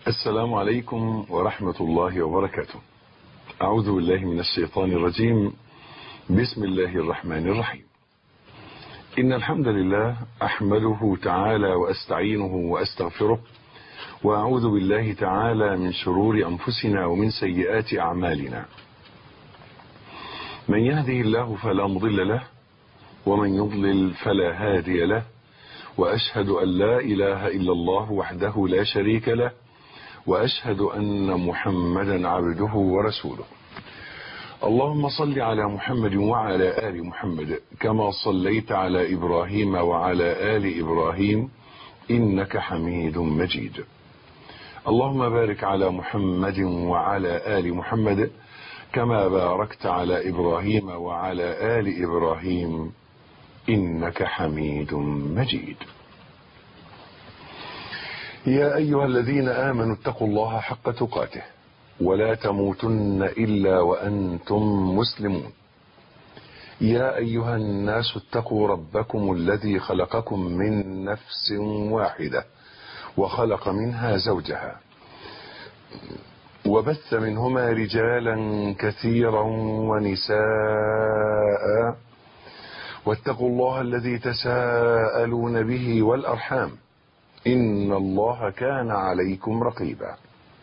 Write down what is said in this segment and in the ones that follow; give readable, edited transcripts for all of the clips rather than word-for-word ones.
السلام عليكم ورحمة الله وبركاته. أعوذ بالله من الشيطان الرجيم. بسم الله الرحمن الرحيم. إن الحمد لله أحمده تعالى وأستعينه وأستغفره، وأعوذ بالله تعالى من شرور أنفسنا ومن سيئات أعمالنا. من يهده الله فلا مضل له، ومن يضلل فلا هادي له، وأشهد أن لا إله إلا الله وحده لا شريك له، وأشهد أن محمدا عبده ورسوله. اللهم صل على محمد وعلى آل محمد كما صليت على إبراهيم وعلى آل إبراهيم إنك حميد مجيد. اللهم بارك على محمد وعلى آل محمد كما باركت على إبراهيم وعلى آل إبراهيم إنك حميد مجيد. يا أيها الذين آمنوا اتقوا الله حق تقاته ولا تموتن إلا وأنتم مسلمون. يا أيها الناس اتقوا ربكم الذي خلقكم من نفس واحدة وخلق منها زوجها وبث منهما رجالا كثيرا ونساء، واتقوا الله الذي تساءلون به والأرحام إن الله كان عليكم رقيبا.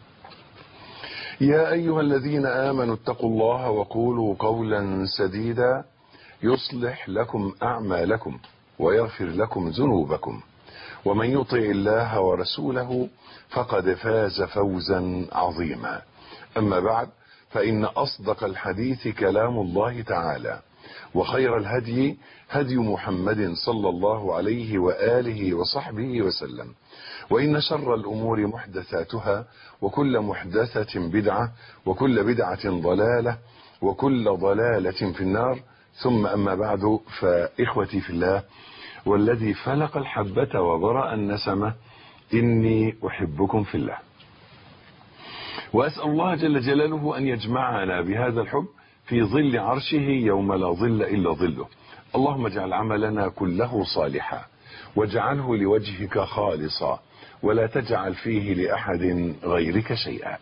يا أيها الذين آمنوا اتقوا الله وقولوا قولا سديدا يصلح لكم أعمالكم ويغفر لكم ذنوبكم، ومن يطع الله ورسوله فقد فاز فوزا عظيما. أما بعد، فإن أصدق الحديث كلام الله تعالى، وخير الهدي هدي محمد صلى الله عليه وآله وصحبه وسلم، وإن شر الأمور محدثاتها، وكل محدثة بدعة، وكل بدعة ضلالة، وكل ضلالة في النار. ثم أما بعد، فإخوتي في الله والذي فلق الحبة وبرأ النسمة، إني أحبكم في الله، وأسأل الله جل جلاله أن يجمعنا بهذا الحب في ظل عرشه يوم لا ظل إلا ظله. اللهم اجعل عملنا كله صالحا، واجعله لوجهك خالصا، ولا تجعل فيه لأحد غيرك شيئا.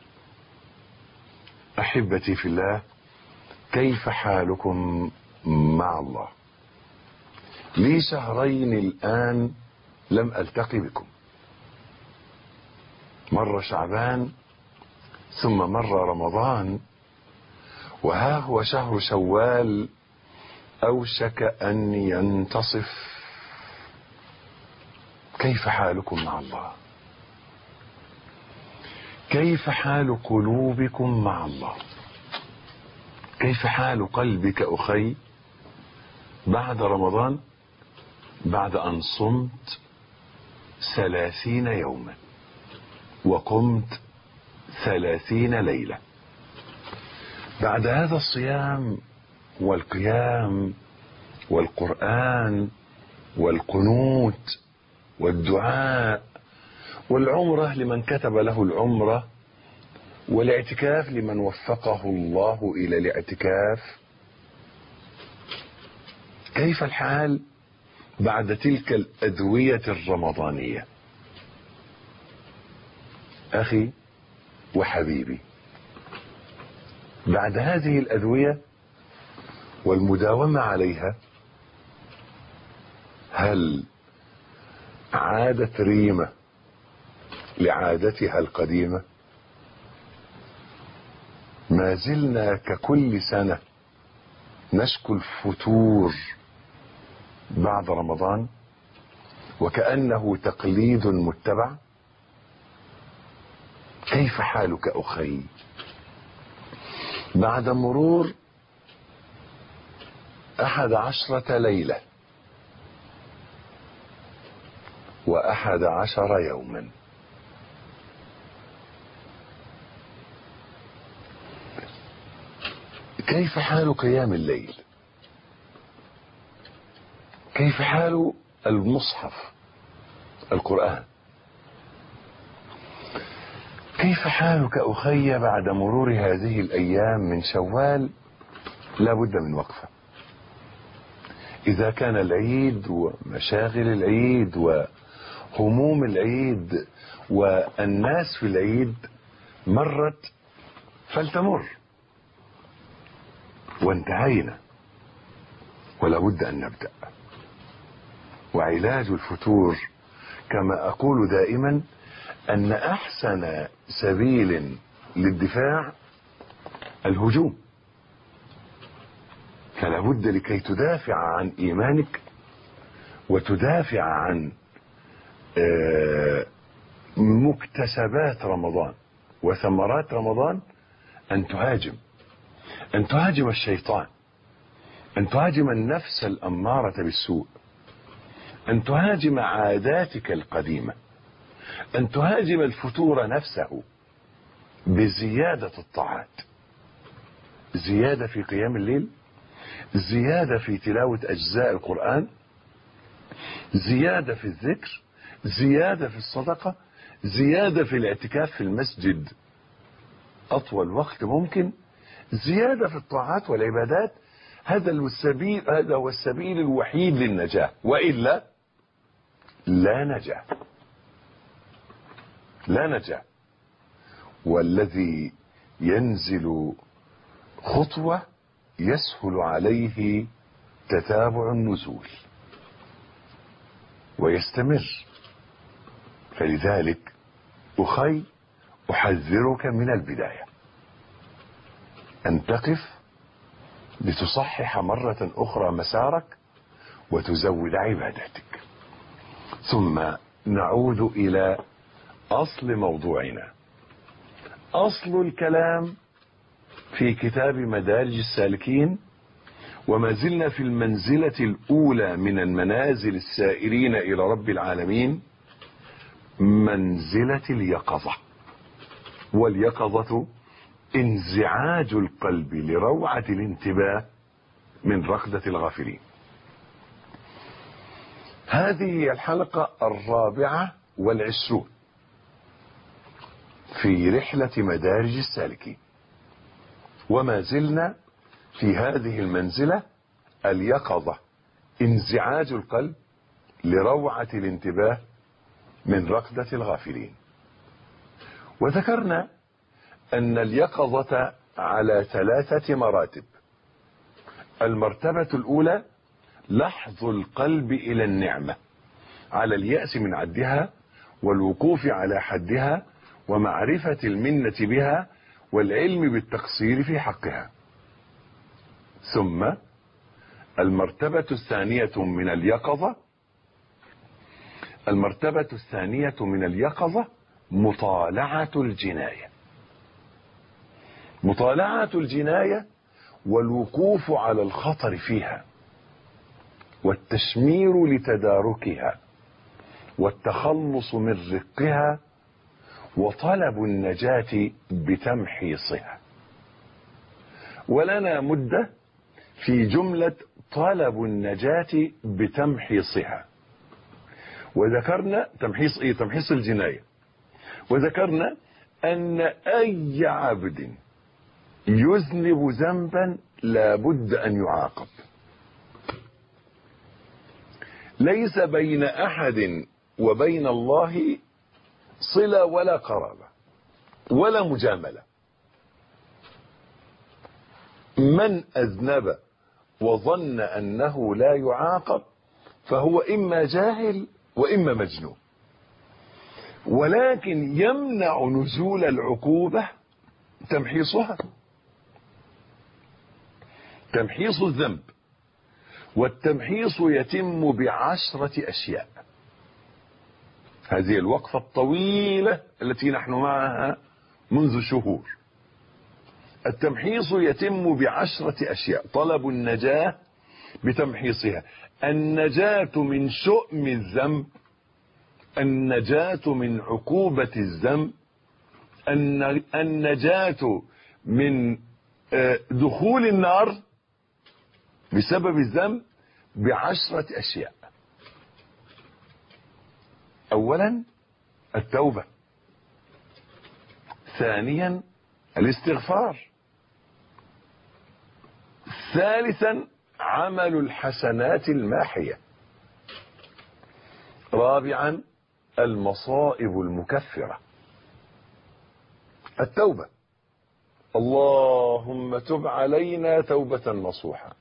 أحبتي في الله، كيف حالكم مع الله؟ لي شهرين الآن لم ألتقي بكم. مر شعبان ثم مر رمضان، وها هو شهر شوال أوشك أن ينتصف. كيف حالكم مع الله؟ كيف حال قلوبكم مع الله؟ كيف حال قلبك أخي بعد رمضان، بعد أن صمت 30 يوما وقمت 30 ليلة؟ بعد هذا الصيام والقيام والقرآن والقنوت والدعاء والعمرة لمن كتب له العمرة، والاعتكاف لمن وفقه الله إلى الاعتكاف، كيف الحال بعد تلك الأدوية الرمضانية؟ أخي وحبيبي، بعد هذه الأدوية والمداومة عليها، هل عادت ريمة لعادتها القديمة؟ ما زلنا ككل سنة نشكو الفتور بعد رمضان وكأنه تقليد متبع. كيف حالك أخي بعد مرور 11 ليلة و11 يوما؟ كيف حال قيام الليل؟ كيف حال المصحف القرآن؟ كيف حالك أخي بعد مرور هذه الأيام من شوال؟ لا بد من وقفة. إذا كان العيد ومشاغل العيد وهموم العيد والناس في العيد مرت فلتمر، وانتهينا، ولا بد أن نبدأ. وعلاج الفتور كما أقول دائما أن أحسن سبيل للدفاع الهجوم. فلا بد لكي تدافع عن إيمانك وتدافع عن مكتسبات رمضان وثمرات رمضان أن تهاجم الشيطان، أن تهاجم النفس الأمارة بالسوء، أن تهاجم عاداتك القديمة، أن تهاجم الفتور نفسه بزيادة الطاعات، زيادة في قيام الليل، زيادة في تلاوة أجزاء القرآن، زيادة في الذكر، زيادة في الصدقة، زيادة في الاعتكاف في المسجد أطول وقت ممكن، زيادة في الطاعات والعبادات. هذا هو السبيل الوحيد للنجاة، وإلا لا نجاة. والذي ينزل خطوة يسهل عليه تتابع النزول ويستمر. فلذلك أخي أحذرك من البداية أن تقف لتصحح مرة أخرى مسارك وتزود عباداتك. ثم نعود إلى أصل موضوعنا. أصل الكلام في كتاب مدارج السالكين، وما زلنا في المنزلة الأولى من المنازل السائرين إلى رب العالمين، منزلة اليقظة. واليقظة انزعاج القلب لروعة الانتباه من ركضة الغافلين. هذه هي الحلقة 24 في رحلة مدارج السالكين، وما زلنا في هذه المنزلة اليقظة، انزعاج القلب لروعة الانتباه من ركضة الغافلين. وذكرنا أن اليقظة على 3 مراتب. المرتبة الأولى لحظ القلب إلى النعمة، على اليأس من عدها والوقوف على حدها ومعرفة المنة بها والعلم بالتقصير في حقها. ثم المرتبة الثانية من اليقظة مطالعة الجناية والوقوف على الخطر فيها والتشمير لتداركها والتخلص من رقها وطلب النجاة بتمحيصها. ولنا مدة في جملة طلب النجاة بتمحيصها، وذكرنا تمحيص الجناية. وذكرنا أن أي عبد يذنب ذنبا لا بد أن يعاقب، ليس بين أحد وبين الله صلة ولا قرابة ولا مجاملة. من أذنب وظن أنه لا يعاقب فهو إما جاهل وإما مجنون. ولكن يمنع نزول العقوبة تمحيصها، تمحيص الذنب. والتمحيص يتم ب10 أشياء. هذه الوقفة الطويلة التي نحن معها منذ شهور. التمحيص يتم ب10 أشياء. طلب النجاة بتمحيصها، النجاة من شؤم الذنب، النجاة من عقوبة الذنب، النجاة من دخول النار بسبب الذنب ب10 أشياء. أولا التوبة، ثانيا الاستغفار، ثالثا عمل الحسنات الماحية، رابعا المصائب المكفرة. التوبة. اللهم تب علينا توبة نصوحة.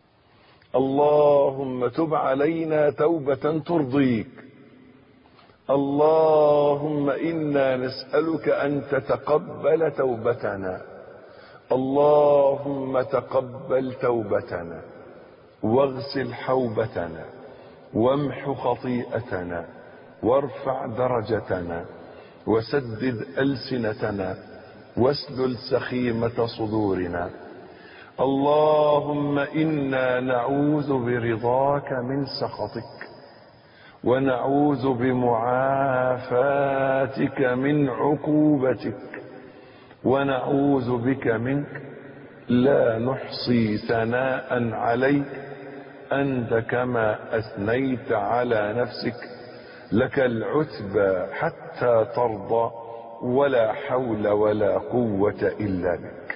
اللهم تب علينا توبة ترضيك. اللهم إنا نسألك أن تتقبل توبتنا. اللهم تقبل توبتنا واغسل حوبتنا وامح خطيئتنا وارفع درجتنا وسدد ألسنتنا واسلل سخيمة صدورنا. اللهم إنا نعوذ برضاك من سخطك ونعوذ بمعافاتك من عقوبتك ونعوذ بك منك لا نحصي ثناء عليك أنت كما أثنيت على نفسك لك العتبى حتى ترضى ولا حول ولا قوة إلا بك.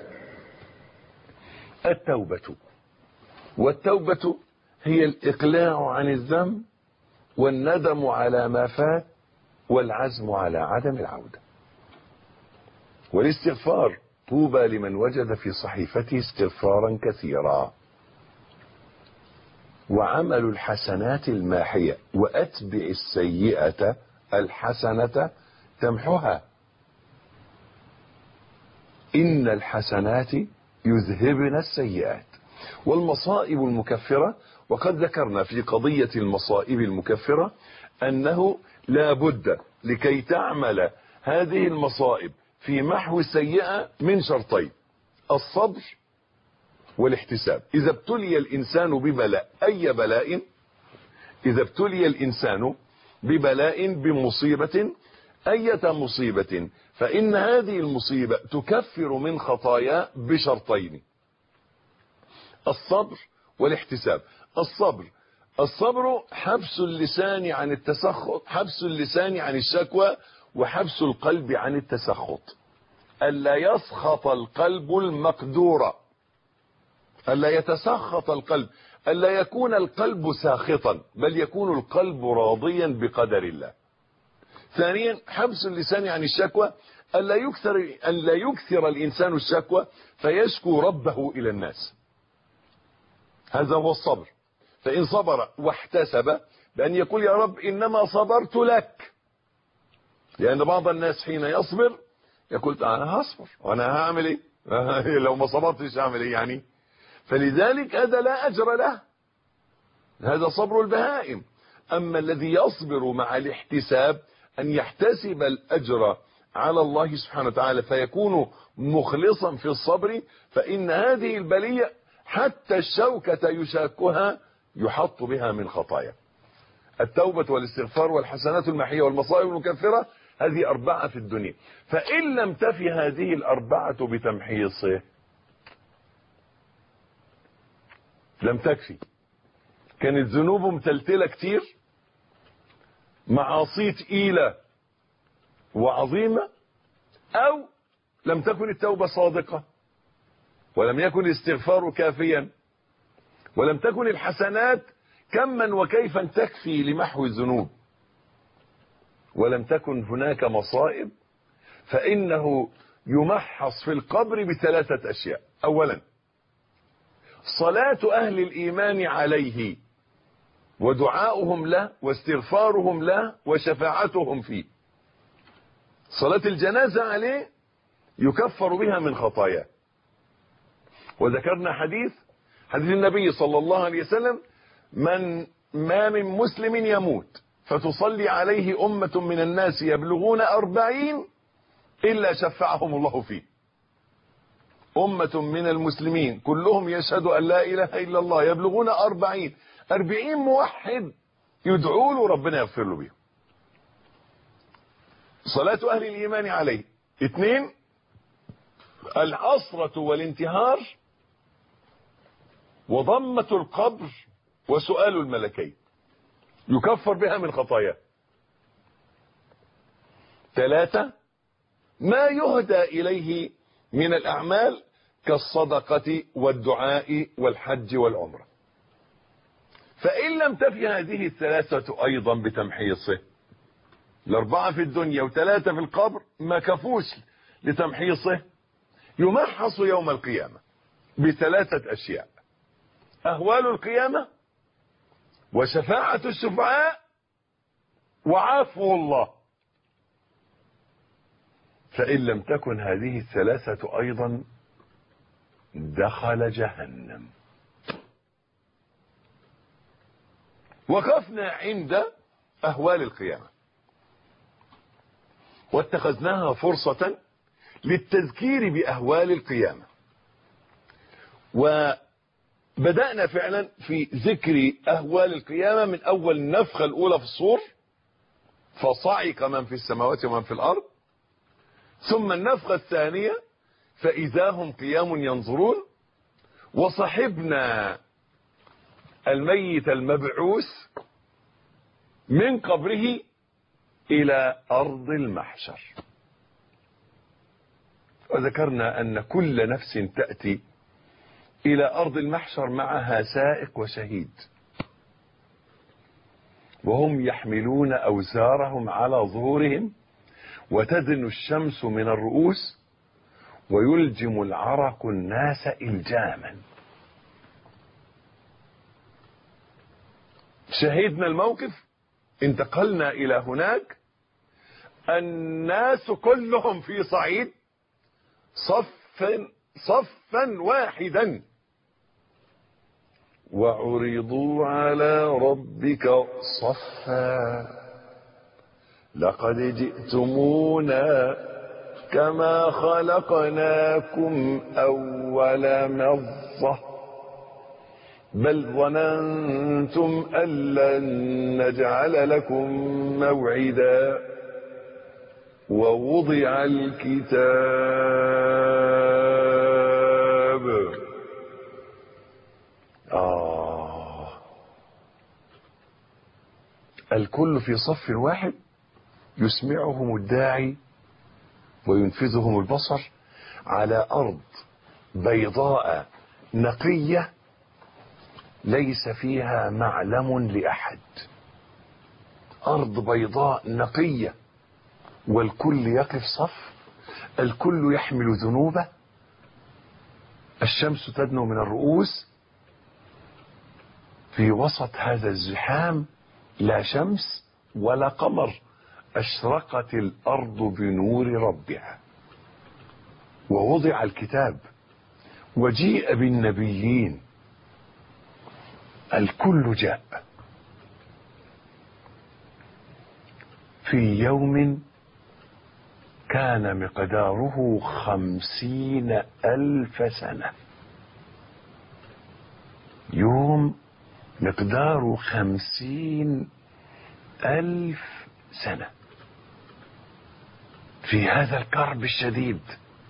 التوبة. والتوبة هي الإقلاع عن الذنب والندم على ما فات والعزم على عدم العودة. والاستغفار. طوبى لمن وجد في صحيفته استغفارا كثيرا. وعمل الحسنات الماحية. وأتبع السيئة الحسنة تمحها إن الحسنات يذهبن السيئات. والمصائب المكفرة. وقد ذكرنا في قضية المصائب المكفرة أنه لا بد لكي تعمل هذه المصائب في محو السيئة من شرطين: الصبر والاحتساب. إذا ابتلي الإنسان ببلاء، أي بلاء، إذا ابتلي الإنسان ببلاء بمصيبة، أية مصيبة، فإن هذه المصيبة تكفر من خطايا بشرطين: الصبر والاحتساب. الصبر حبس اللسان عن التسخط، حبس اللسان عن الشكوى، وحبس القلب عن التسخط. ألا يسخط القلب المقدور، ألا يتسخط القلب، ألا يكون القلب ساخطا، بل يكون القلب راضيا بقدر الله. ثانيا حبس اللسان عن الشكوى، ألا يكثر الإنسان الشكوى فيشكو ربه إلى الناس. هذا هو الصبر. فإن صبر واحتسب بأن يقول يا رب إنما صبرت لك، لأن بعض الناس حين يصبر يقول أنا هصبر وأنا هعمل إيه لو ما صبرتش هعمل إيه يعني. فلذلك هذا لا أجر له، هذا صبر البهائم. أما الذي يصبر مع الاحتساب أن يحتسب الأجر على الله سبحانه وتعالى فيكون مخلصا في الصبر، فإن هذه البلية حتى الشوكة يشاكها يحط بها من خطايا. التوبة والاستغفار والحسنات الماحية والمصائب المكفرة، هذه أربعة في الدنيا. فإن لم تفي هذه الأربعة بتمحيصه لم تكفي. كانت ذنوبه متلتلة كتير، معاصي تقيلة وعظيمة، أو لم تكن التوبة صادقة، ولم يكن الاستغفار كافيا، ولم تكن الحسنات كما وكيفا تكفي لمحو الذنوب، ولم تكن هناك مصائب، فإنه يمحص في القبر بثلاثة أشياء. أولا صلاة أهل الإيمان عليه ودعاؤهم له واستغفارهم له وشفاعتهم فيه. صلاة الجنازة عليه يكفر بها من خطاياه. وذكرنا حديث النبي صلى الله عليه وسلم: ما من مسلم يموت فتصلي عليه أمة من الناس يبلغون 40 إلا شفعهم الله فيه. أمة من المسلمين كلهم يشهد أن لا إله إلا الله، يبلغون 40 موحد يدعوا له ربنا يغفر له بهم. صلاة أهل الإيمان عليه. 2 العصرة والانتهار وضمة القبر وسؤال الملكين، يكفر بها من خطاياه. 3 ما يهدى إليه من الأعمال كالصدقة والدعاء والحج والعمرة. فإن لم تفي هذه الثلاثة أيضا بتمحيصه الأربعة في الدنيا وثلاثة في القبر ما كفوش لتمحيصه، يمحص يوم القيامة بثلاثة أشياء: أهوال القيامة، وشفاعة الشفعاء، وعفو الله. فإن لم تكن هذه الثلاثة أيضا دخل جهنم. وقفنا عند أهوال القيامة، واتخذناها فرصة للتذكير بأهوال القيامة، وبدأنا فعلا في ذكر أهوال القيامة من أول النفخة الأولى في الصور، فصعق من في السماوات ومن في الأرض، ثم النفخة الثانية فإذا هم قيام ينظرون، وصحبنا الميت المبعوث من قبره إلى أرض المحشر. وذكرنا أن كل نفس تأتي إلى أرض المحشر معها سائق وشهيد، وهم يحملون أوزارهم على ظهورهم، وتدن الشمس من الرؤوس، ويلجم العرق الناس إلجاما. شهدنا الموقف، انتقلنا إلى هناك، الناس كلهم في صعيد، صفا واحدا، وعرضوا على ربك صفا لقد جئتمونا كما خلقناكم أول مرة بل ظننتم أن لن نجعل لكم موعدا ووضع الكتاب. الكل في صف واحد، يسمعهم الداعي وينفذهم البصر على أرض بيضاء نقية ليس فيها معلم لأحد. أرض بيضاء نقية، والكل يقف صف، الكل يحمل ذنوبه، الشمس تدنو من الرؤوس، في وسط هذا الزحام لا شمس ولا قمر، أشرقت الأرض بنور ربها، ووضع الكتاب، وجيء بالنبيين، الكل جاء في يوم كان مقداره 50,000 سنة. يوم مقداره 50,000 سنة في هذا الكرب الشديد.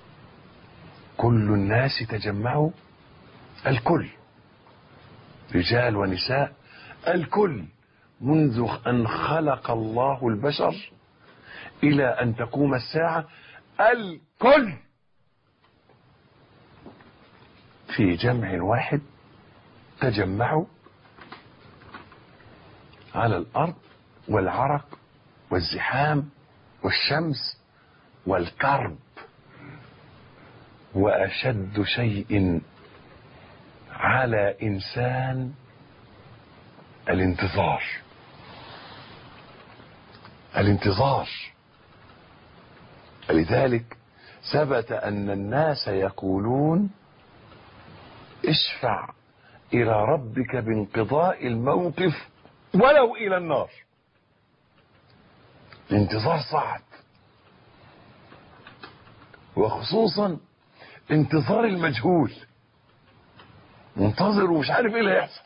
كل الناس تجمعوا، الكل، رجال ونساء، الكل، منذ أن خلق الله البشر إلى أن تقوم الساعة، الكل في جمع واحد تجمعوا على الأرض، والعرق والزحام والشمس والكرب. وأشد شيء على إنسان الانتظار. لذلك ثبت أن الناس يقولون: اشفع إلى ربك بانقضاء الموقف ولو إلى النار. الانتظار صعب، وخصوصا انتظار المجهول، منتظر ومش عارف ايه اللي هيحصل.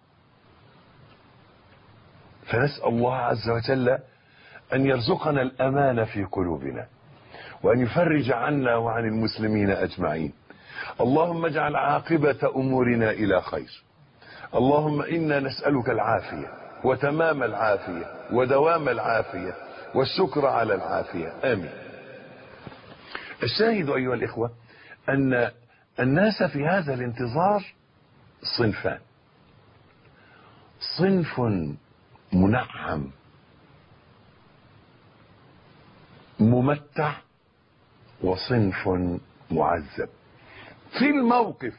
فنسأل الله عز وجل أن يرزقنا الأمان في قلوبنا، وأن يفرج عنا وعن المسلمين أجمعين. اللهم اجعل عاقبة أمورنا إلى خير. اللهم إنا نسألك العافية وتمام العافية ودوام العافية والشكر على العافية، آمين. الشاهد أيها الإخوة أن الناس في هذا الانتظار صنفان: صنف منعم ممتع وصنف معذب. في الموقف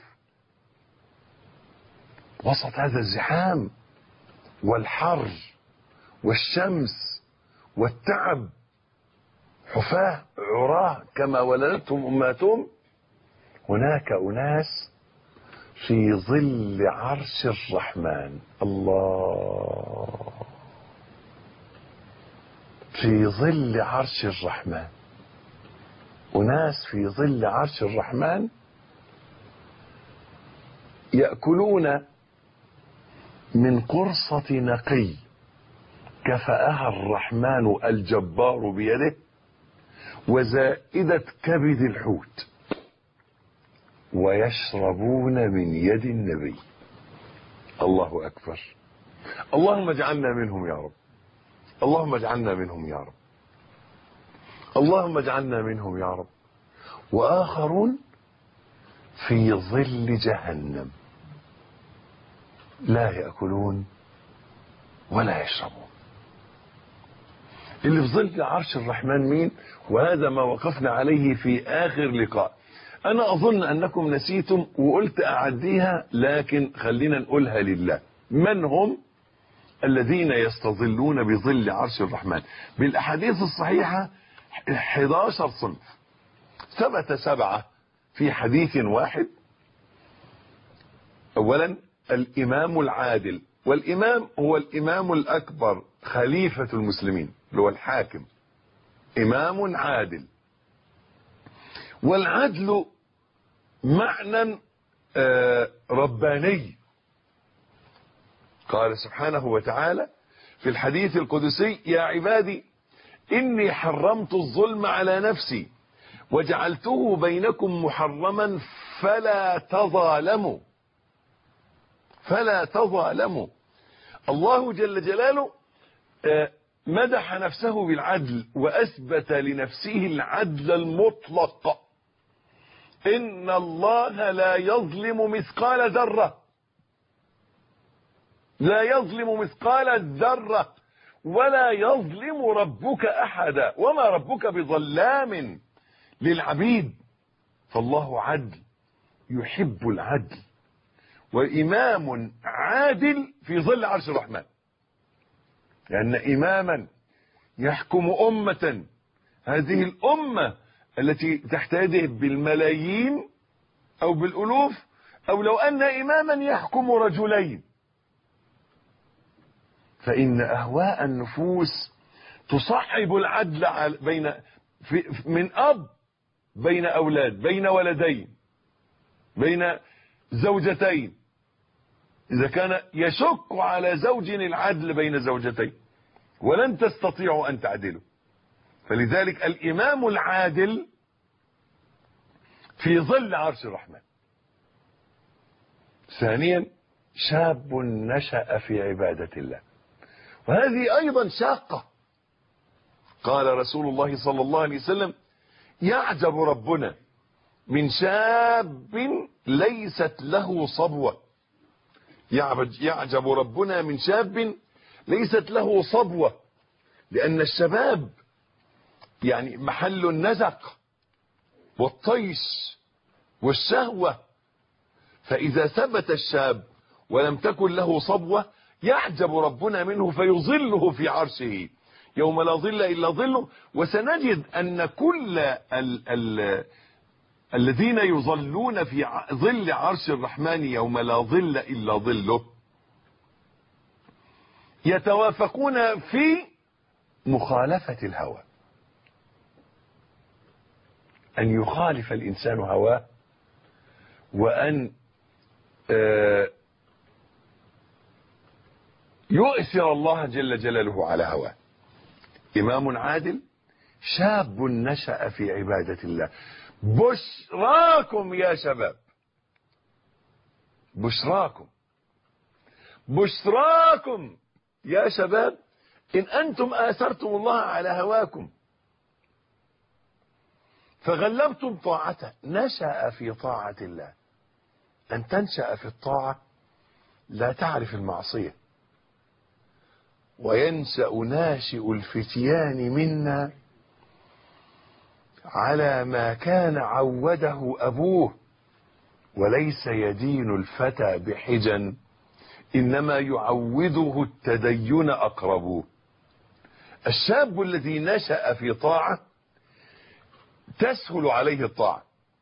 وسط هذا الزحام والحر والشمس والتعب، حفاة عراه كما ولدتهم أمهاتهم، هناك أناس في ظل عرش الرحمن. الله، في ظل عرش الرحمن، أناس في ظل عرش الرحمن يأكلون من قرصة نقي كفأها الرحمن الجبار بيده وزائدة كبد الحوت، ويشربون من يد النبي. الله أكبر. اللهم اجعلنا منهم يا رب، اللهم اجعلنا منهم يا رب، اللهم اجعلنا منهم يا رب. وآخرون في ظل جهنم لا يأكلون ولا يشربون. اللي في ظل عرش الرحمن مين؟ وهذا ما وقفنا عليه في آخر لقاء. أنا أظن أنكم نسيتم وقلت أعديها، لكن خلينا نقولها لله. من هم الذين يستظلون بظل عرش الرحمن؟ بالأحاديث الصحيحة 11 صنف، ثبت 7 في حديث واحد. أولا الإمام العادل، والإمام هو الإمام الأكبر خليفة المسلمين اللي هو الحاكم، إمام عادل. والعدل معنى رباني. قال سبحانه وتعالى في الحديث القدسي: يا عبادي إني حرمت الظلم على نفسي وجعلته بينكم محرما فلا تظالموا، فلا تظالموا. الله جل جلاله مدح نفسه بالعدل وأثبت لنفسه العدل المطلق. إن الله لا يظلم مثقال ذرة، لا يظلم مثقال ذرة، ولا يظلم ربك أحدا، وما ربك بظلام للعبيد. فالله عدل يحب العدل، وإمام عادل في ظل عرش الرحمن. لأن إماما يحكم أمة، هذه الأمة التي تحت يده بالملايين أو بالألوف، أو لو أن إماما يحكم رجلين، فإن أهواء النفوس تصعب العدل بين من أب بين أولاد، بين ولدين، بين زوجتين، إذا كان يشق على زوج العدل بين زوجتين، ولن تستطيعوا أن تعدلوا. فلذلك الإمام العادل في ظل عرش الرحمن. ثانيا شاب نشأ في عبادة الله، وهذه أيضا شاقة. قال رسول الله صلى الله عليه وسلم: يعجب ربنا من شاب ليست له صبوة. يعجب ربنا من شاب ليست له صبوة، لأن الشباب يعني محل النزق والطيش والشهوة. فإذا ثبت الشاب ولم تكن له صبوة يعجب ربنا منه فيظله في عرشه يوم لا ظل إلا ظله. وسنجد أن كل الذين يظلون في ظل عرش الرحمن يوم لا ظل إلا ظله يتوافقون في مخالفة الهوى، أن يخالف الإنسان هواه، وأن يؤثر الله جل جلاله على هواه. إمام عادل، شاب نشأ في عبادة الله. بشراكم يا شباب، بشراكم، بشراكم يا شباب إن أنتم آثرتم الله على هواكم فغلبتم طاعته. نشأ في طاعة الله. أن تنشأ في الطاعة لا تعرف المعصية. وينشأ ناشئ الفتيان منا على ما كان عوده أبوه، وليس يدين الفتى بحجن، إنما يعوده التدين أقربوه. الشاب الذي نشأ في طاعة تسهل عليه الطاعة.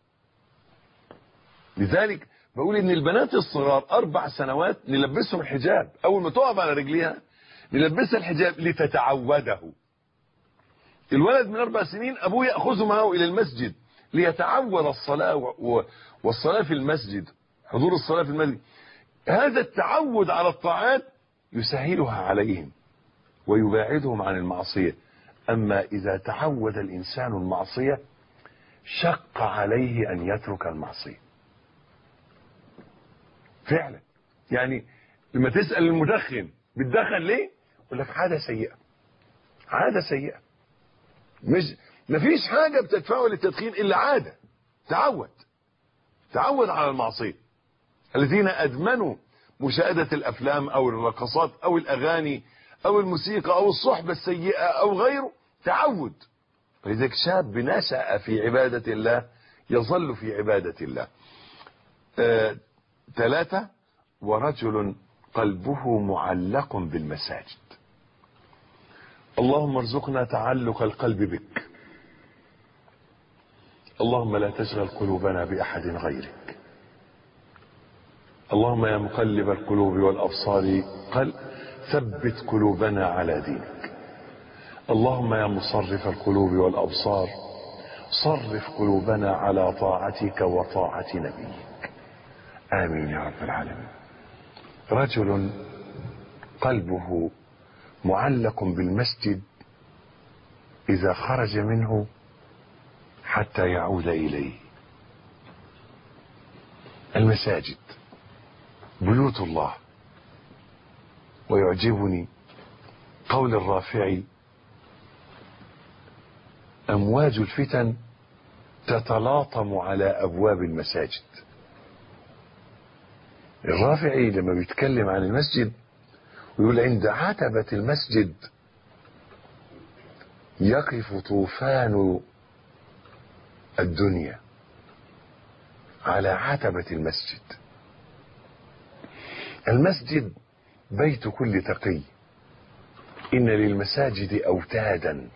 لذلك بقول ان البنات الصغار 4 سنوات نلبسهم الحجاب، اول ما تقف على رجليها نلبسها الحجاب لتتعوده. الولد من 4 سنين ابوه يأخذه معه الى المسجد ليتعود الصلاة والصلاة في المسجد، حضور الصلاة في المسجد. هذا التعود على الطاعات يسهلها عليهم ويباعدهم عن المعصية. اما اذا تعود الانسان المعصية شق عليه ان يترك المعصية فعلا. يعني لما تسأل المدخن بتدخن ليه؟ يقول لك عادة سيئة. عادة سيئة، مش مفيش حاجة بتدفعه للتدخين إلا عادة. تعود على المعصية. الذين أدمنوا مشاهدة الأفلام أو الرقصات أو الأغاني أو الموسيقى أو الصحبة السيئة أو غيره، تعود. ولذلك شاب نشأ في عبادة الله يظل في عبادة الله. 3 ورجل قلبه معلق بالمساجد. اللهم ارزقنا تعلق القلب بك. اللهم لا تشغل قلوبنا بأحد غيرك. اللهم يا مقلب القلوب والأبصار ثبت قلوبنا على دينك. اللهم يا مصرف القلوب والأبصار صرف قلوبنا على طاعتك وطاعة نبيك. آمين يا رب العالمين. رجل قلبه معلق بالمسجد إذا خرج منه حتى يعود إليه. المساجد بيوت الله. ويعجبني قول الرافعي: أمواج الفتن تتلاطم على أبواب المساجد. الرافعي لما بيتكلم عن المسجد ويقول: عند عتبة المسجد يقف طوفان الدنيا على عتبة المسجد. المسجد بيت كل تقي. إن للمساجد أوتادا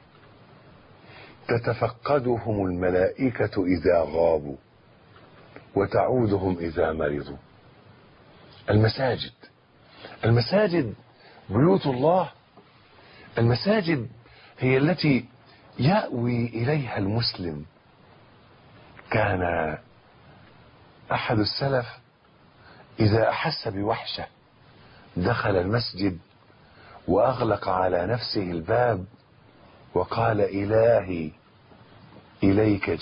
تتفقدهم الملائكة إذا غابوا وتعودهم إذا مرضوا. المساجد بيوت الله. المساجد هي التي يأوي إليها المسلم. كان أحد السلف إذا أحس بوحشة دخل المسجد وأغلق على نفسه الباب وقال: إلهي إليك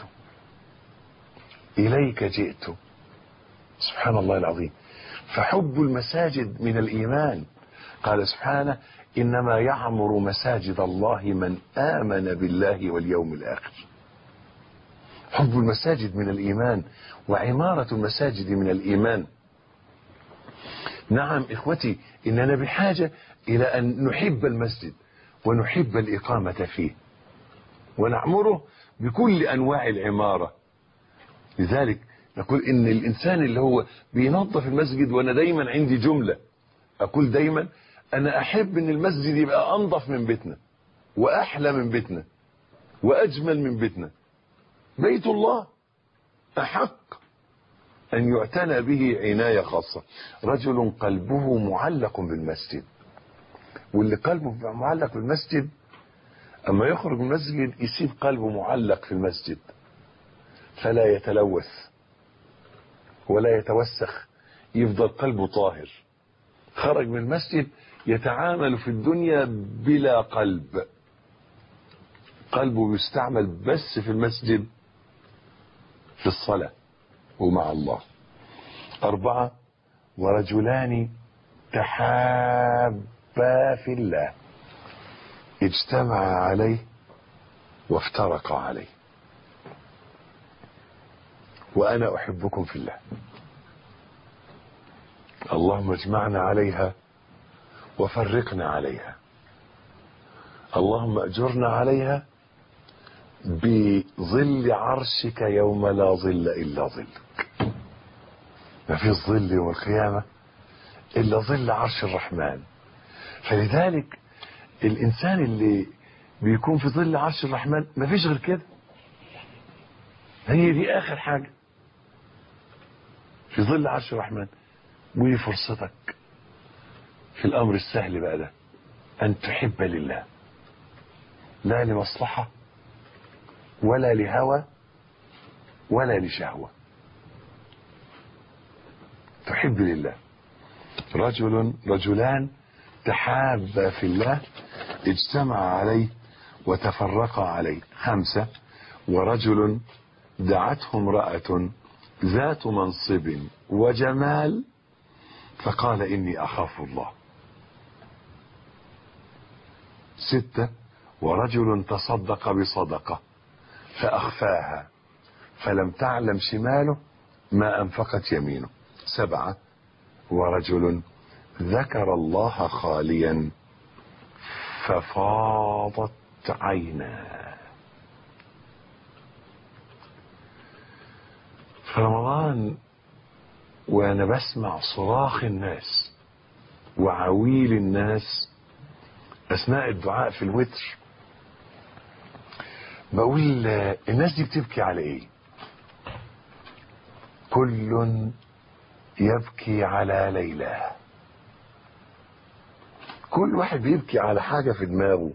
جئت. سبحان الله العظيم. فحب المساجد من الإيمان. قال سبحانه: إنما يعمر مساجد الله من آمن بالله واليوم الآخر. حب المساجد من الإيمان، وعمارة المساجد من الإيمان. نعم إخوتي، إننا بحاجة إلى أن نحب المسجد ونحب الإقامة فيه ونعمره بكل أنواع العمارة. لذلك نقول إن الإنسان اللي هو بينظف المسجد، وأنا دايما عندي جملة أقول دايما: أنا أحب إن المسجد يبقى أنظف من بيتنا وأحلى من بيتنا وأجمل من بيتنا. بيت الله أحق أن يعتنى به عناية خاصة. رجل قلبه معلق بالمسجد. واللي قلبه معلق بالمسجد أما يخرج من المسجد يسيب قلبه معلق في المسجد، فلا يتلوث ولا يتوسخ، يفضل قلبه طاهر. خرج من المسجد يتعامل في الدنيا بلا قلب، قلبه يستعمل بس في المسجد في الصلاة ومع الله. 4 ورجلان تحابا في الله اجتمعا عليه وافترقا عليه. وأنا أحبكم في الله. اللهم اجمعنا عليها وفرقنا عليها. اللهم أجرنا عليها بظل عرشك يوم لا ظل إلا ظلك. ما في ظل يوم القيامة إلا ظل عرش الرحمن. فلذلك الإنسان اللي بيكون في ظل عرش الرحمن ما فيش غير كده، هي دي آخر حاجة، في ظل عرش الرحمن. ودي فرصتك في الأمر السهل بقى ده، أن تحب لله، لا لمصلحة ولا لهوى ولا لشهوة. تحب لله. رجلان تحابا في الله اجتمعا عليه وتفرقا عليه. 5. ورجل دعته امرأة ذات منصب وجمال فقال إني أخاف الله. 6. ورجل تصدق بصدقة فأخفاها فلم تعلم شماله ما أنفقت يمينه. 7. ورجل ذكر الله خاليا ففاضت عيناه. في رمضان وأنا بسمع صراخ الناس وعويل الناس أثناء الدعاء في الوتر، بقول الناس دي بتبكي على إيه؟ كل يبكي على ليلى. كل واحد بيبكي على حاجة في دماغه.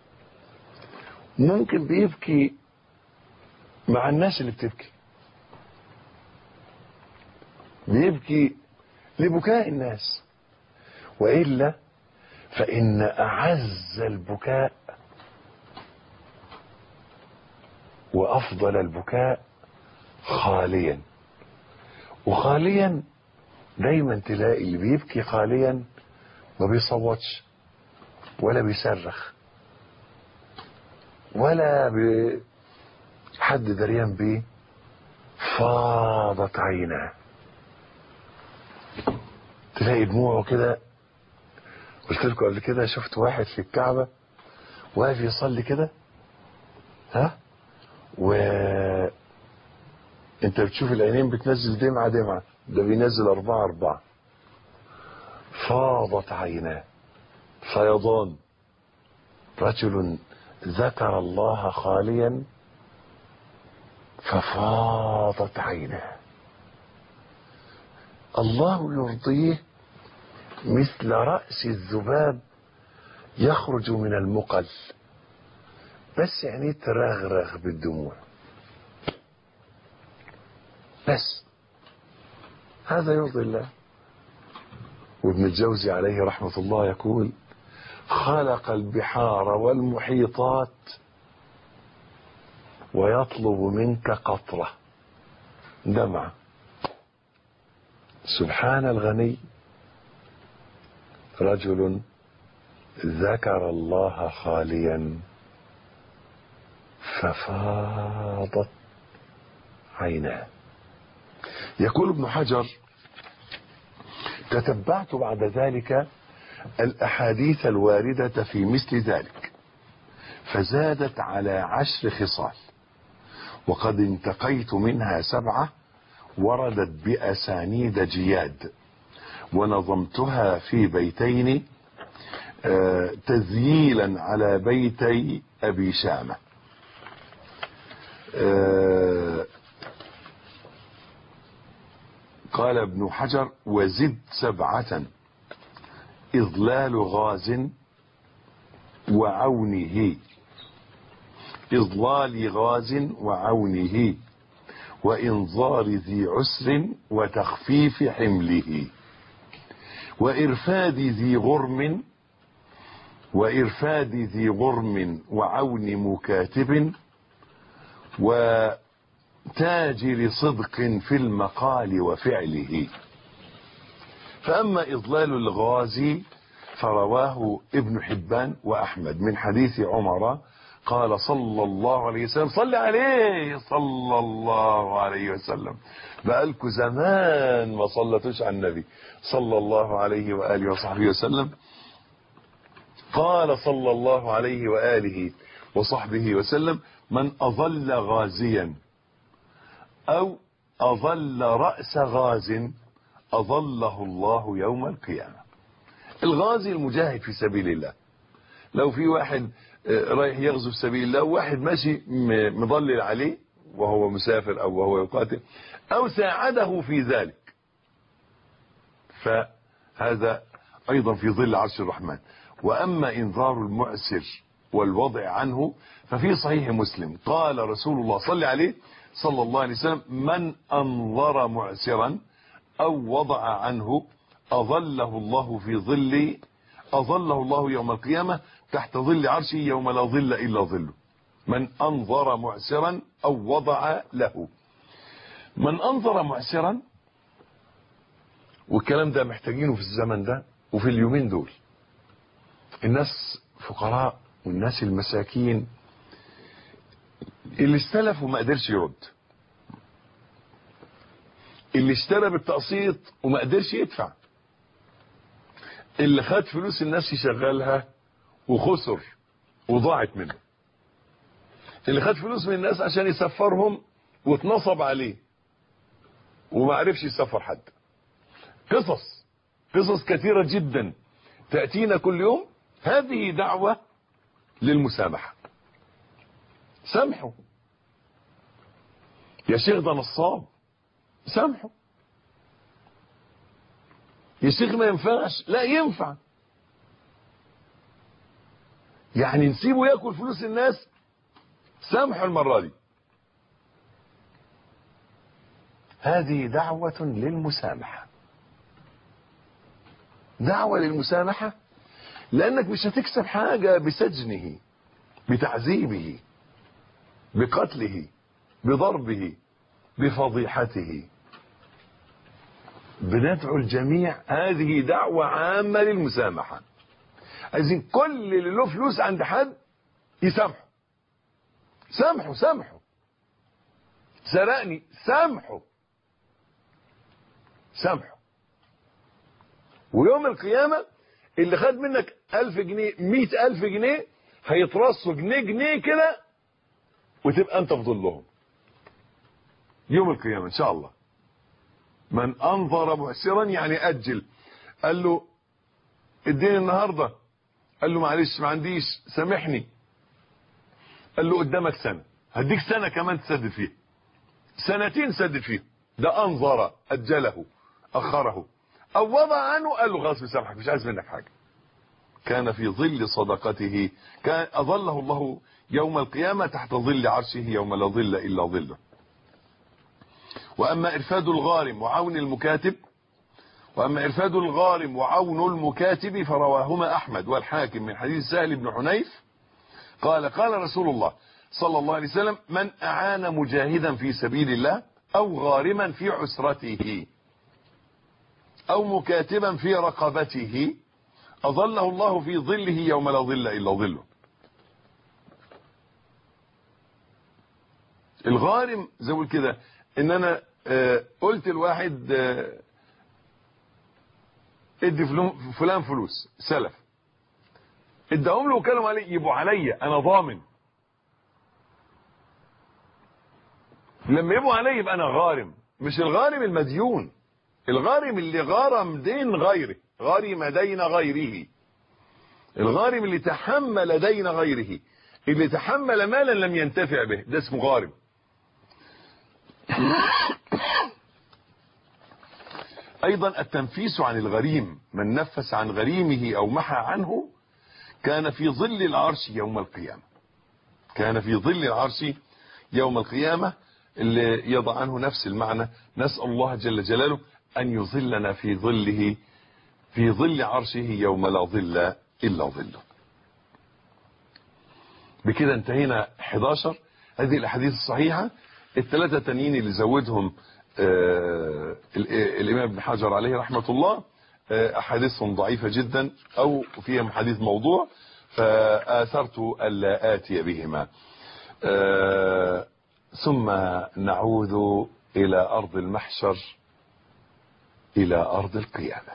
ممكن بيبكي مع الناس اللي بتبكي، بيبكي لبكاء الناس، وإلا فإن أعز البكاء وأفضل البكاء خاليا. وخاليا دايما تلاقي اللي بيبكي خاليا ما بيصوتش ولا بيصرخ ولا حد دريان بيه. فاضت عيناه، تلاقي دموعه كده. قلت لكم قبل كده شفت واحد في الكعبة واقف يصلي كده، ها، انت بتشوف العينين بتنزل دمعة دمعة، ده بينزل 4. فاضت عيناه، فيضان. رجل ذكر الله خاليا ففاضت عيناه. الله يرضيه مثل رأس الذباب يخرج من المقل، بس يعني ترغرغ بالدموع بس. هذا يرضي الله. وابن الجوزي عليه رحمة الله يقول: خلق البحار والمحيطات ويطلب منك قطرة دمعة. سبحان الغني. رجل ذكر الله خاليا ففاضت عيناه. يقول ابن حجر: تتبعت بعد ذلك الأحاديث الواردة في مثل ذلك فزادت على 10 خصال، وقد انتقيت منها 7 وردت بأسانيد جياد، ونظمتها في بيتين تذييلا على بيتي أبي شامة. قال ابن حجر: وزد 7: إضلال غاز وعونه، إضلال غاز وعونه، وإنظار ذي عسر وتخفيف حمله، وإرفاد ذي غرم وعون مكاتب، وتاجر صدق في المقال وفعله. فأما إضلال الغازي فرواه ابن حبان وأحمد من حديث عمر قال صلى الله عليه وسلم: صلى عليه صلى الله عليه وسلم. بقالكوا زمان ما صلتوش على النبي صلى الله عليه وآله وصحبه وسلم. قال صلى الله عليه وآله وصحبه وسلم: من أظل غازيا أو أظل رأس غاز أظله الله يوم القيامة. الغازي المجاهد في سبيل الله. لو في واحد رايح يغزو في سبيل الله وواحد ماشي مضلل عليه وهو مسافر أو وهو يقاتل أو ساعده في ذلك، فهذا أيضا في ظل عرش الرحمن. وأما إنذار المعسر والوضع عنه ففي صحيح مسلم قال رسول الله صلى عليه صلى الله عليه وسلم: من أنظر معسرا أو وضع عنه أظله الله يوم القيامة تحت ظل عرشه يوم لا ظل إلا ظله. من أنظر معسرا أو وضع له. من أنظر معسرا، والكلام ده محتاجينه في الزمن ده وفي اليومين دول. الناس فقراء والناس المساكين اللي استلف وما قدرش يرد، اللي اشترى بالتقسيط وما قدرش يدفع، اللي خد فلوس الناس يشغلها وخسر وضاعت منه، اللي خد فلوس من الناس عشان يسفرهم واتنصب عليه وما عرفش يسفر حد. قصص كثيرة جدا تأتينا كل يوم. هذه دعوة للمسامحة. سامحوا يا شيخ، ده نصاب، سامحوا يا شيخ، ما ينفعش، لا ينفع. يعني نسيبه ياكل فلوس الناس، سامحوا المرة دي. هذه دعوة للمسامحة، دعوة للمسامحة، لأنك مش هتكسب حاجة بسجنه، بتعذيبه، بقتله، بضربه، بفضيحته. بندعو الجميع، هذه دعوة عامة للمسامحة. عايزين كل اللي له فلوس عند حد يسامحوا. سامحوا. سرقني، سامحوا. ويوم القيامة اللي خد منك 1000 جنيه 100,000 جنيه هيترصوا جنيه كده وتبقى انت في ظلهم يوم القيامة ان شاء الله. من انظر معسرا يعني اجل، قال له اديني النهاردة، قال له معلش ما عنديش، سامحني، قال له قدامك سنة، هديك سنة كمان تسدد فيها، 2 سدد فيها. ده انظر، اجله، اخره. او وضع عنه، قال له خلاص مسامحك، مش عايز منك حاجة. كان في ظل صدقته، كان اظله الله يوم القيامة تحت ظل عرشه يوم لا ظل الا ظله. واما ارفاد الغارم وعون المكاتب فرواهما احمد والحاكم من حديث سهل بن حنيف قال رسول الله صلى الله عليه وسلم: من اعان مجاهدا في سبيل الله او غارما في عسرته او مكاتبا في رقبته اظله الله في ظله يوم لا ظل الا ظله. الغارم زي ما كده ان انا قلت الواحد ادي فلان فلوس سلف، اداهم له وكلم عليه، يبقوا عليا، انا ضامن. لما يبقوا عليا يبقى انا غارم، مش الغارم المديون، الغارم اللي غارم دين غيره، غارم دين غيره، الغارم اللي تحمل دين غيره، اللي تحمل مالا لم ينتفع به، ده اسمه غارم. ايضا التنفيس عن الغريم، من نفس عن غريمه او محى عنه كان في ظل العرش يوم القيامة. كان في ظل العرش يوم القيامة، اللي يضع عنه نفس المعنى. نسأل الله جل جلاله ان يظلنا في ظله، في ظل عرشه يوم لا ظل الا ظله. بكده انتهينا 11 هذه الاحاديث الصحيحة. ال3 التانيين اللي زودهم الامام ابن حجر عليه رحمة الله احاديثهم ضعيفة جدا او فيهم حديث موضوع، فآثرت ألا آتي بهما. ثم نعود إلى أرض المحشر، إلى أرض القيامة.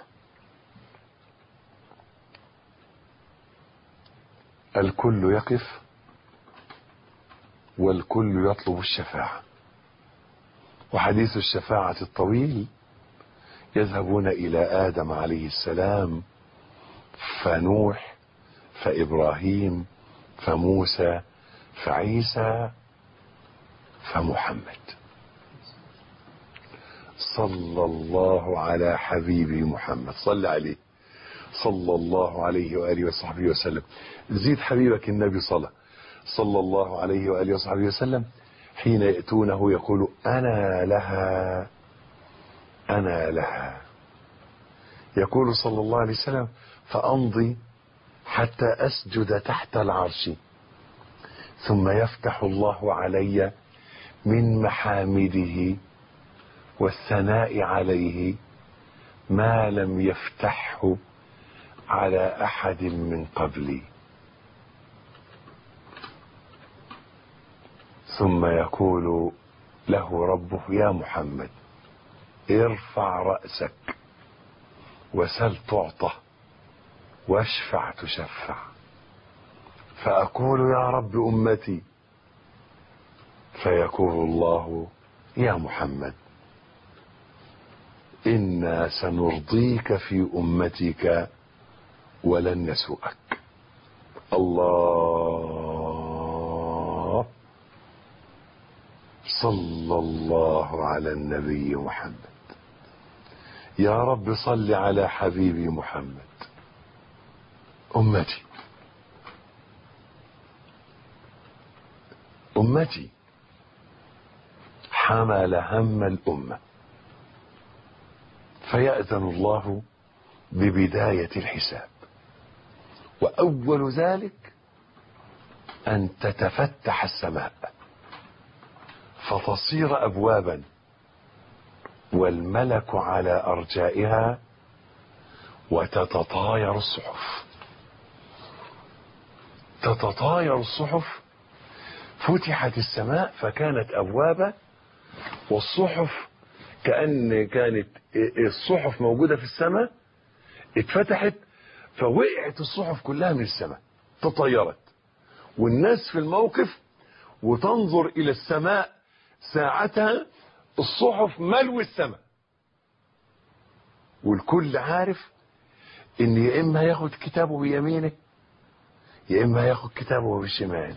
الكل يقف والكل يطلب الشفاعة. وحديث الشفاعة الطويل: يذهبون إلى آدم عليه السلام، فنوح، فإبراهيم، فموسى، فعيسى، فمحمد. صلى الله على حبيبي محمد، صل عليه صلى الله عليه وآله وصحبه وسلم. زيد حبيبك النبي صلى الله عليه وآله وصحبه وسلم. حين يأتونه يقول: أنا لها أنا لها. يقول صلى الله عليه وسلم: فأمضي حتى أسجد تحت العرش، ثم يفتح الله علي من محامده والثناء عليه ما لم يفتحه على أحد من قبلي. ثم يقول له ربه: يا محمد، ارفع رأسك وسل تعطى واشفع تشفع. فأقول: يا رب أمتي. فيقول الله: يا محمد، إنا سنرضيك في أمتك ولن نسوءك. الله. صلى الله على النبي محمد. يا رب صل على حبيبي محمد. أمتي حمل هم الأمة، فيأذن الله ببداية الحساب. وأول ذلك أن تتفتح السماء فتصير أبوابا، والملك على أرجائها، وتتطاير الصحف. تتطاير الصحف. فتحت السماء فكانت أبوابا، والصحف كانت الصحف موجودة في السماء، اتفتحت فوقعت الصحف كلها من السماء، تطيرت، والناس في الموقف وتنظر إلى السماء ساعتها الصحف ملو السماء، والكل عارف إن يا إما ياخد كتابه بيمينه يا إما ياخد كتابه بشماله،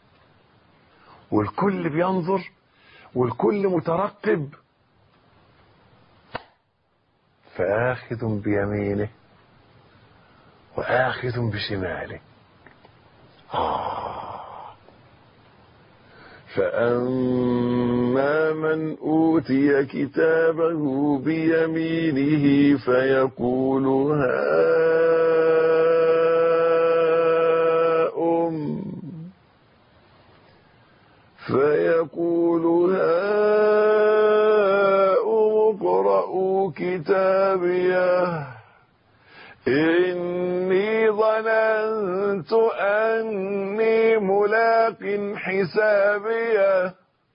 والكل بينظر والكل مترقب، فآخذ بيمينه وآخذ بشماله. فأما من أوتي كتابه بيمينه فيقول: هاؤم اقرءوا كتابيه إني ظننت أني ملاق حسابيه.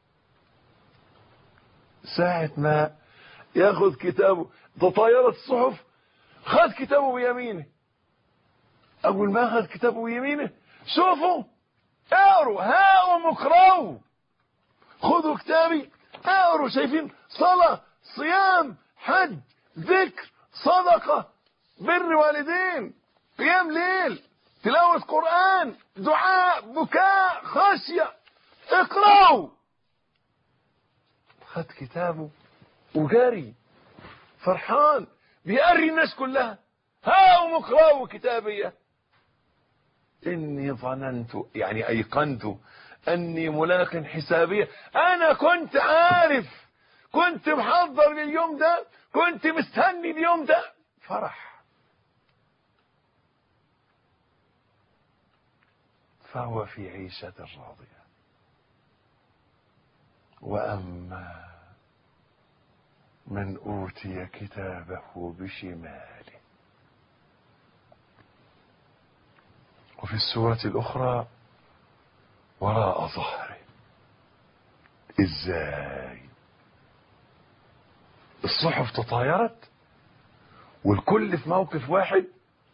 ساعة ما ياخذ كتابه، تطايرت الصحف، خذ كتابه بيمينه. أول ما أخذ كتابه بيمينه، شوفوا، اقروا، هاؤم اقرأوا، خذوا كتابي اقروا. شايفين؟ صلاة، صيام، حج، ذكر، صدقة، بر والدين، قيام ليل، تلاوة قرآن، دعاء، بكاء، خشية. اقرأوا. خد كتابه وجاري فرحان بيقري الناس كلها: هاؤم اقرأوا كتابي إني ظننت، يعني أيقنت أني ملاق حسابية. أنا كنت عارف، كنت محضر لليوم ده، كنت مستني اليوم ده. فرح. فهو في عيشة راضية. وأما من أوتي كتابه بشماله. وفي السورة الأخرى: وراء ظهره. إزاي؟ الصحف تطايرت والكل في موقف واحد،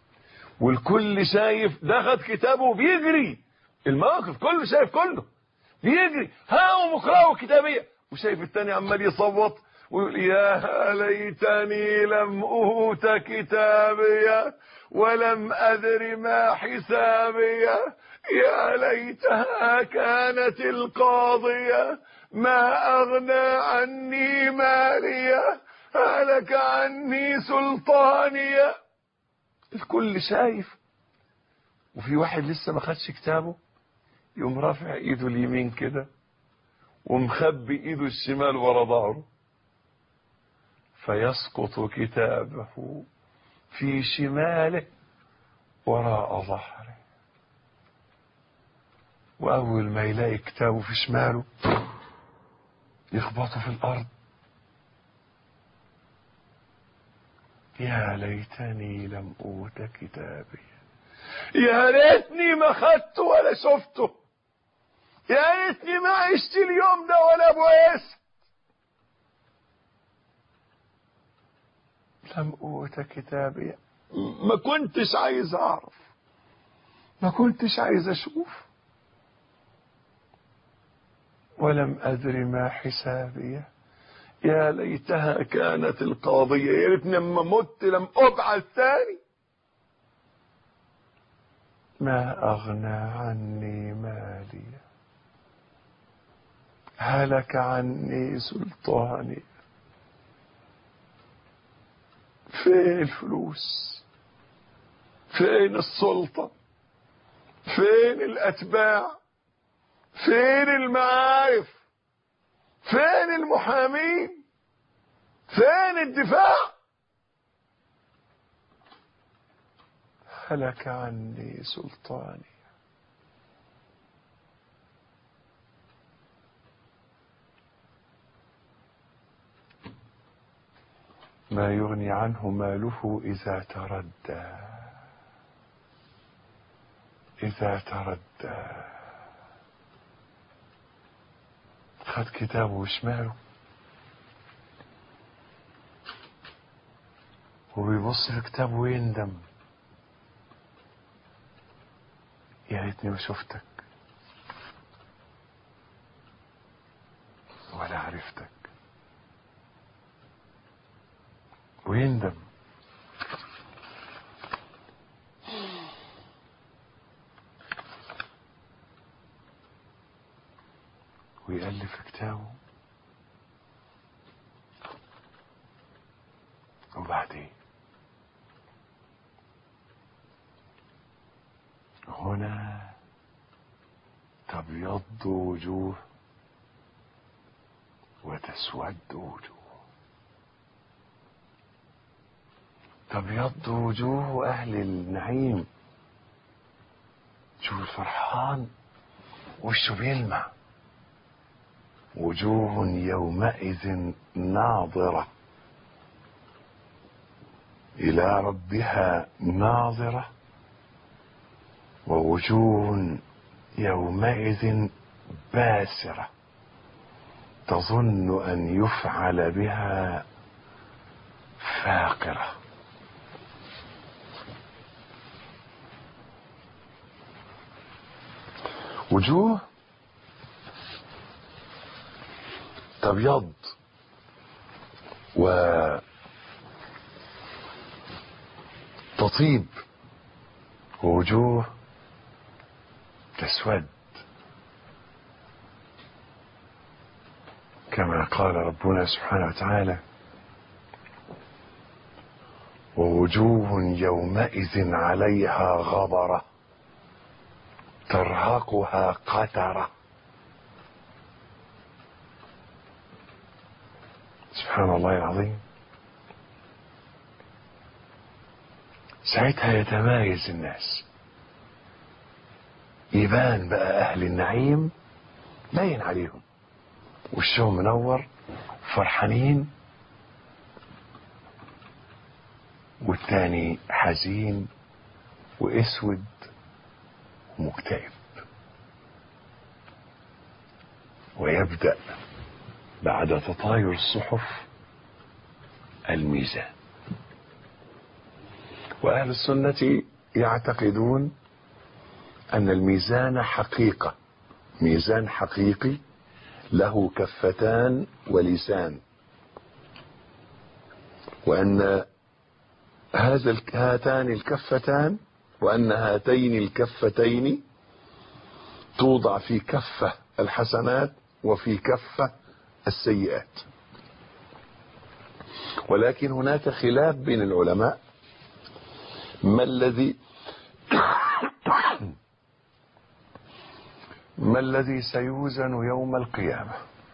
والكل شايف، ده خد كتابه بيجري، الموقف كله شايف كله، يجري ها اقرأوا كتابية، وشايف التاني عمال يصوت ويقول يا ليتني لم أوت كتابية ولم أدر ما حسابية يا ليتها كانت القاضية ما أغنى عني مالية هلك عني سلطانية. الكل شايف، وفي واحد لسه ما خدش كتابه يقوم رافع ايده اليمين كده ومخبي ايده الشمال ورا ظهره، فيسقط كتابه في شماله وراء ظهره، واول ما يلاقي كتابه في شماله يخبطه في الارض. يا ليتني لم اوت كتابي، يا ريتني ما خدته ولا شفته، يا ريتني ما عشت اليوم ده ولا بويست. لم اوت كتابي، ما كنتش عايز اعرف، ما كنتش عايز اشوف. ولم ادر ما حسابي، يا ليتها كانت القاضية، يا ريتني لما مت لم ابعث ثاني. ما اغنى عني مالي هلك عني سلطاني. فين الفلوس؟ فين السلطة؟ فين الاتباع؟ فين المعارف؟ فين المحامين؟ فين الدفاع؟ هلك عني سلطاني. ما يغني عنه ماله إذا تردى، إذا تردى. خد كتابه وشماله وبيبص في كتابه ويندم، يا ريتني ما شفتك ولا عرفتك، ويندم. ويألف في كتابه، وبعدين هنا تبيض وجوه وتسود وجوه. تبيض وجوه أهل النعيم، شوف الفرحان وشه بيلمع، وجوه يومئذ ناظرة إلى ربها ناظرة، ووجوه يومئذ باسرة تظن أن يفعل بها فاقرة. وجوه تبيض وتطيب، ووجوه تسود، كما قال ربنا سبحانه وتعالى ووجوه يومئذ عليها غبرة ترهقها قترة. سبحان الله العظيم. ساعتها يتمايز الناس، يبان بقى أهل النعيم باين عليهم وشهم منور فرحانين، والتاني حزين واسود ومكتئب. ويبدأ بعد تطاير الصحف الميزان. وأهل السنة يعتقدون أن الميزان حقيقة ميزان حقيقي له كفتان ولسان، وأن هاتان الكفتان وأن هاتين الكفتين توضع في كفة الحسنات وفي كفة السيئات. ولكن هناك خلاف بين العلماء ما الذي سيوزن يوم القيامة.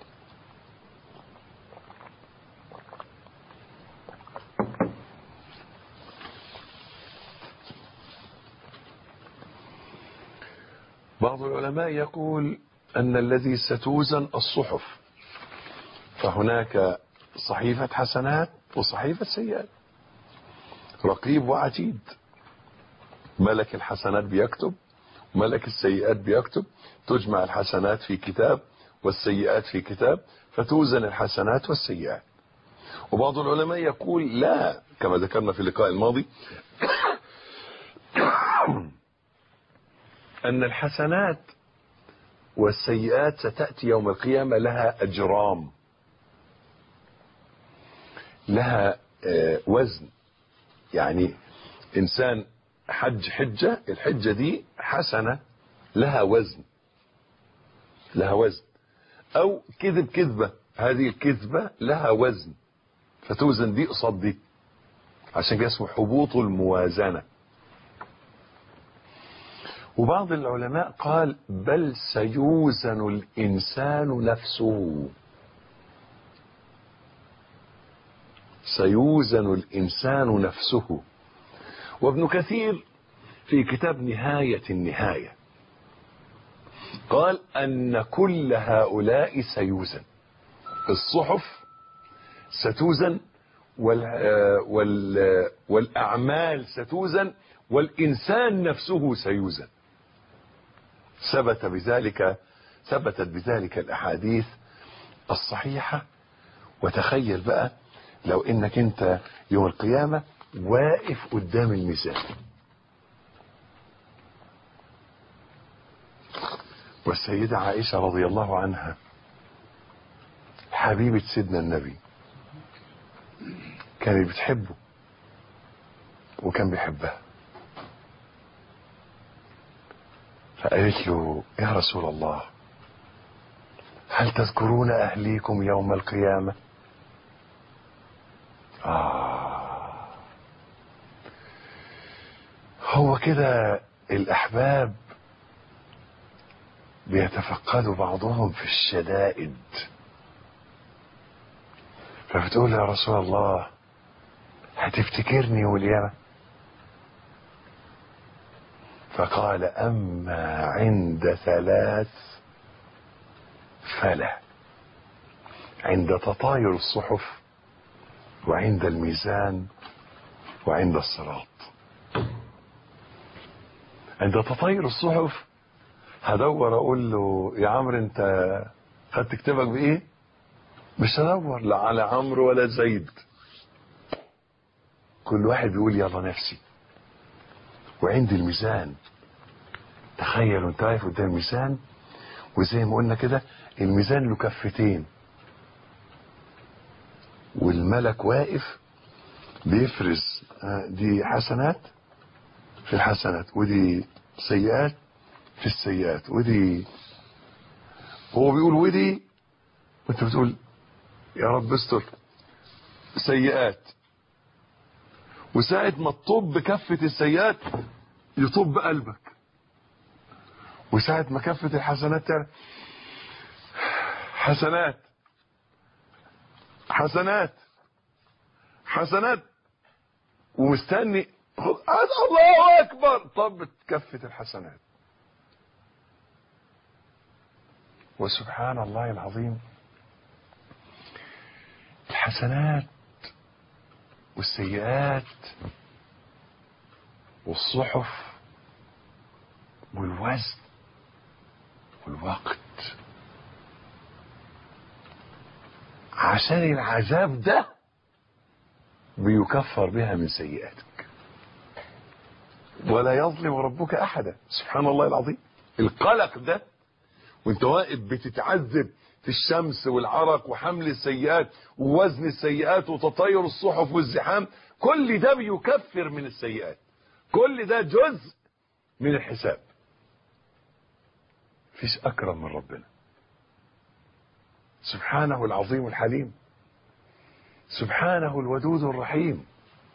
بعض العلماء يقول أن الذي ستوزن الصحف، فهناك صحيفة حسنات وصحيفة سيئات، رقيب وعتيد، ملك الحسنات بيكتب ملك السيئات بيكتب، تجمع الحسنات في كتاب والسيئات في كتاب فتوزن الحسنات والسيئات. وبعض العلماء يقول لا، كما ذكرنا في اللقاء الماضي أن الحسنات والسيئات ستأتي يوم القيامة لها أجرام، لها وزن. يعني إنسان حج حجة، الحجة دي حسنة لها وزن، أو كذب كذبة، هذه الكذبة لها وزن فتوزن دي قصاد دي، عشان كده اسمه حبوط الموازنة. وبعض العلماء قال بل سيوزن الإنسان نفسه، سيوزن الإنسان نفسه. وابن كثير في كتاب نهاية النهاية قال أن كل هؤلاء سيوزن، الصحف ستوزن والأعمال ستوزن والإنسان نفسه سيوزن. ثبتت بذلك الأحاديث الصحيحة. وتخيل بقى لو إنك أنت يوم القيامة واقف قدام الميزان، والسيدة عائشة رضي الله عنها حبيبة سيدنا النبي كانت بتحبه وكان بيحبها، فقالت له يا رسول الله هل تذكرون أهليكم يوم القيامة؟ هو كده الأحباب بيتفقدوا بعضهم في الشدائد، فبتقول يا رسول الله هتفتكرني يوم القيامة؟ فقال أما عند ثلاث فلا، عند تطاير الصحف وعند الميزان وعند الصراط. عند تطاير الصحف هدور اقول له يا عمرو انت خدت كتابك بايه؟ مش هدور لا على عمرو ولا زيد، كل واحد بيقول يلا نفسي. وعند الميزان تخيلوا انت واقف قدام الميزان، وزي ما قلنا كده الميزان له كفتين، والملك واقف بيفرز دي حسنات في الحسنات ودي سيئات في السيئات، ودي هو بيقول ودي وانت بتقول يا رب استر سيئات. وساعة ما تطب كفة السيئات يطب قلبك، وساعة ما كفة الحسنات تعمل حسنات حسنات حسنات، ومستني الله أكبر طبت كفة الحسنات. وسبحان الله العظيم الحسنات والسيئات والصحف والوزن والوقت، عشان العذاب ده بيكفر بها من سيئاتك، ولا يظلم ربك أحدا. سبحان الله العظيم. القلق ده وانت واقف بتتعذب في الشمس والعرق وحمل السيئات ووزن السيئات وتطاير الصحف والزحام، كل ده بيكفر من السيئات، كل ده جزء من الحساب. فيش أكرم من ربنا سبحانه العظيم الحليم، سبحانه الودود الرحيم،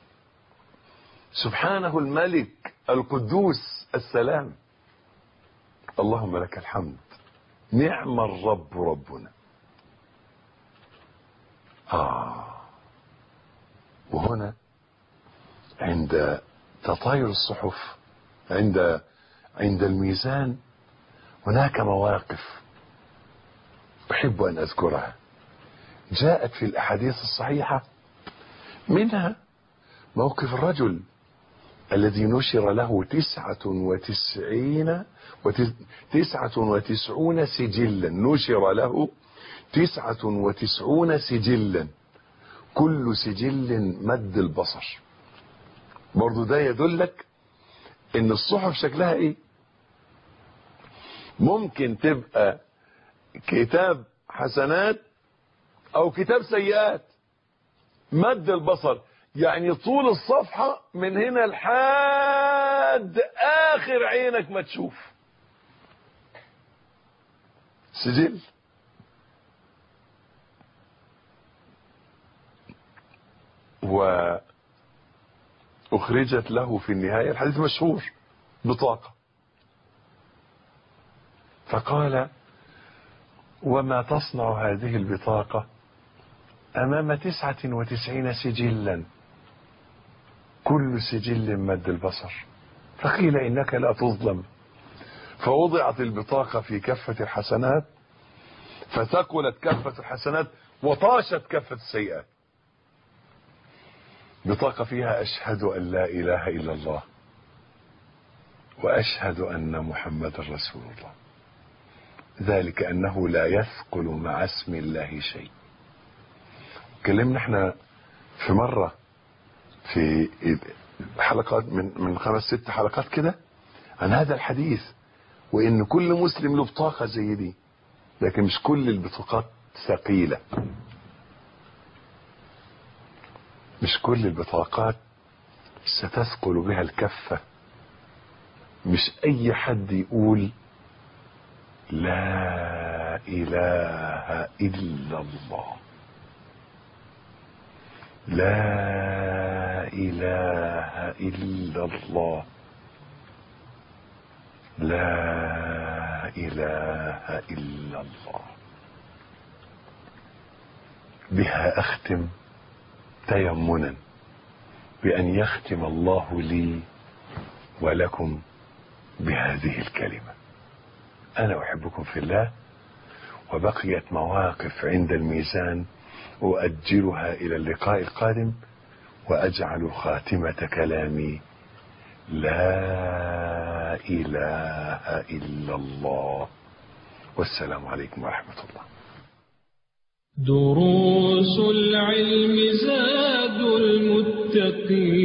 سبحانه الملك القدوس السلام. اللهم لك الحمد، نعم الرب ربنا. وهنا عند تطاير الصحف، عند الميزان، هناك مواقف أحب أن أذكرها جاءت في الأحاديث الصحيحة، منها موقف الرجل الذي نشر له 99 سجلا، نشر له 99 سجلا، كل سجل مد البصر. برضو ده يدلك ان الصحف شكلها ايه. ممكن تبقى كتاب حسنات او كتاب سيئات مد البصر، يعني طول الصفحة من هنا لحد اخر عينك ما تشوف سجل. وأخرجت له في النهاية، الحديث مشهور، بطاقة، فقال: وما تصنع هذه البطاقة أمام 99 سجلا كل سجل مد البصر؟ فقيل: إنك لا تظلم. فوضعت البطاقة في كفة الحسنات، فثقلت كفة الحسنات وطاشت كفة السيئات. بطاقة فيها: أشهد أن لا إله إلا الله وأشهد أن محمد رسول الله. ذلك أنه لا يثقل مع اسم الله شيء. كلمنا احنا في مرة في حلقات من 5-6 حلقات كده عن هذا الحديث، وإن كل مسلم له بطاقة زي دي، لكن مش كل البطاقات ثقيلة، مش كل البطاقات ستثقل بها الكفة. مش أي حد يقول لا إله إلا الله، لا إله إلا الله، لا إله إلا الله. بها أختم تيمنا بأن يختم الله لي ولكم بهذه الكلمة: أنا أحبكم في الله. وبقيت مواقف عند الميزان أؤجلها إلى اللقاء القادم، وأجعل خاتمة كلامي: لا إله إلا الله. والسلام عليكم ورحمة الله. دروس العلم زاد المتقين.